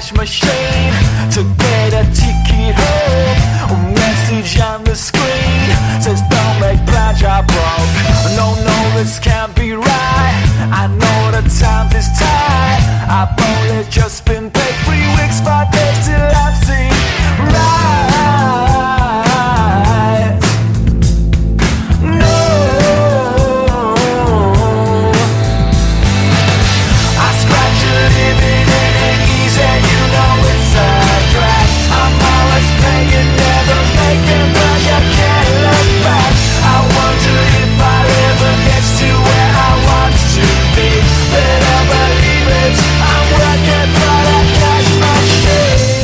cash machine to get a ticket home. A message on the screen says don't make plans, you're broke. No, this can't be right. I know the time is tight. I've only just been paid 3 weeks, 5 days till I'm seen right. No, I scratch a living, it ain't easy, you know it's a drag. I'm always paying, never making, but you can't look back. I wonder if I'll ever get to where I want to be. Better believe it, I'm working for that cash machine.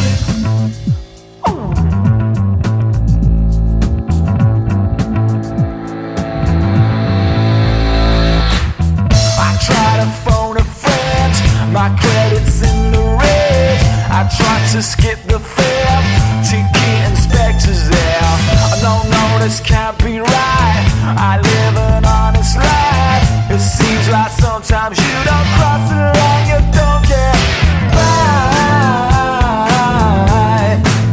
I try to phone a friend, my credit's in the red. I try to skip the fare, ticket inspector's there. No, this can't be right. I live an honest life. It seems like sometimes you don't cross the line, you don't get by.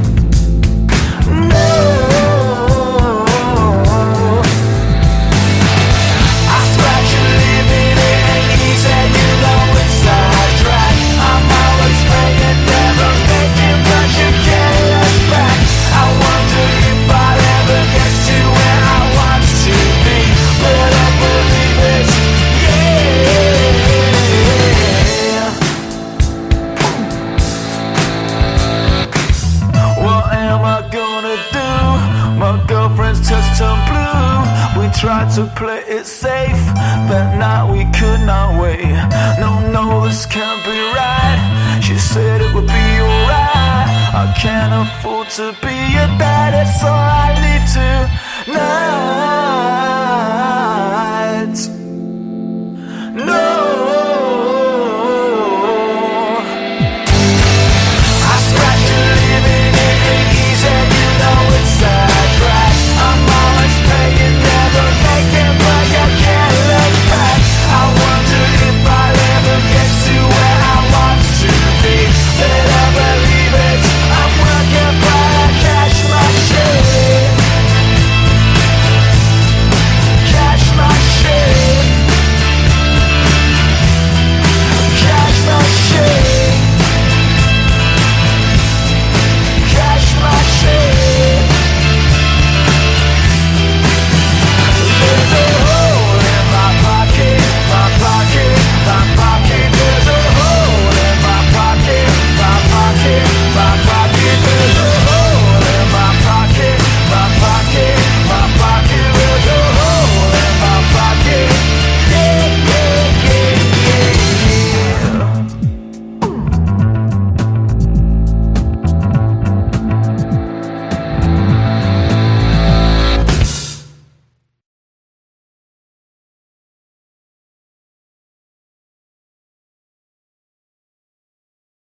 No, I scratch a living, it ain't easy, you know it's a drag. I'm always paying, never making, but you can't look back. I wonder if I'll ever get to where I want to be. But I believe it, yeah. What am I gonna do? My girlfriend's just turned blue. We tried to play it safe, but now we could not wait. No, this can't be right. She said it would be alright. I can't afford to be your daddy, so I leave tonight.